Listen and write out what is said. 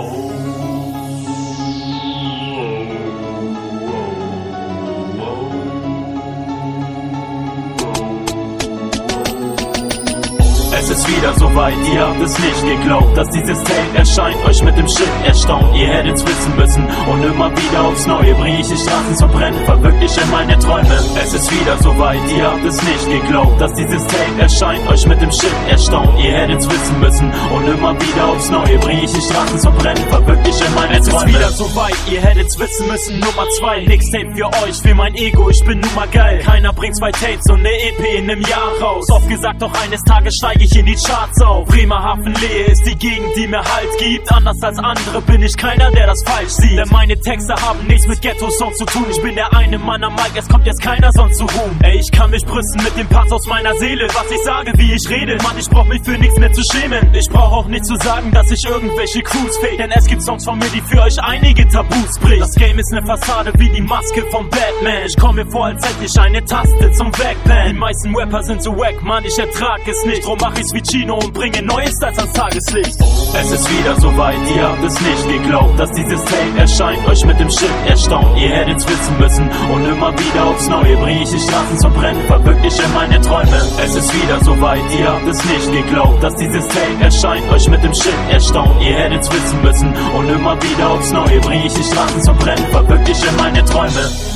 Es ist wieder soweit, ihr habt es nicht geglaubt, dass dieses Tape erscheint, euch mit dem Shit erstaunt. Ihr hättet's wissen müssen und immer wieder aufs Neue bring ich die Straßen zum Brennen, verwirkliche meine Träume. Es ist wieder soweit, ihr habt es nicht geglaubt, dass dieses Tape erscheint, euch mit dem Shit erstaunt. Ihr hättet's wissen müssen und immer wieder aufs Neue bring ich die Straßen zum Brennen, verwirkliche meine Träume. Es ist wieder soweit, ihr hättet's wissen müssen, Nummer 2, Mixtape für euch, für mein Ego, ich bin nun mal geil. Keiner bringt 2 Tapes und ne EP in nem Jahr raus. Oft gesagt, doch eines Tages steige ich in die Charts auf. Bremerhaven Lehe ist die Gegend, die mir Halt gibt. Anders als andere bin ich keiner, der das falsch sieht. Denn meine Texte haben nichts mit Ghetto-Songs zu tun. Ich bin der eine Mann am Mic, es kommt jetzt keiner sonst zu Ruhm. Ey, ich kann mich brüsten mit dem Pass aus meiner Seele. Was ich sage, wie ich rede, Mann, ich brauch mich für nichts mehr zu schämen. Ich brauch auch nicht zu sagen, dass ich irgendwelche Crews fake. Denn es gibt Songs von mir, die für euch einige Tabus bricht. Das Game ist ne Fassade wie die Maske vom Batman. Ich komm mir vor, als hätte ich eine Taste zum Wegpan. Die meisten Rapper sind so wack, Mann, ich ertrag es nicht. Drum mach ich's wie Chino und bringe Neues als ans Tageslicht. Es ist wieder soweit, ihr habt es nicht geglaubt, dass dieses Tape erscheint, euch mit dem Shit erstaunt. Ihr hättet's wissen müssen und immer wieder aufs Neue bring ich die Straßen zum Brennen, verwirkliche meine Träume. Es ist wieder soweit, ihr habt es nicht geglaubt, dass dieses Tape erscheint, euch mit dem Shit erstaunt. Ihr hättet's wissen müssen und immer wieder aufs Neue bring ich die Straßen zum Brennen, verwirkliche meine Träume.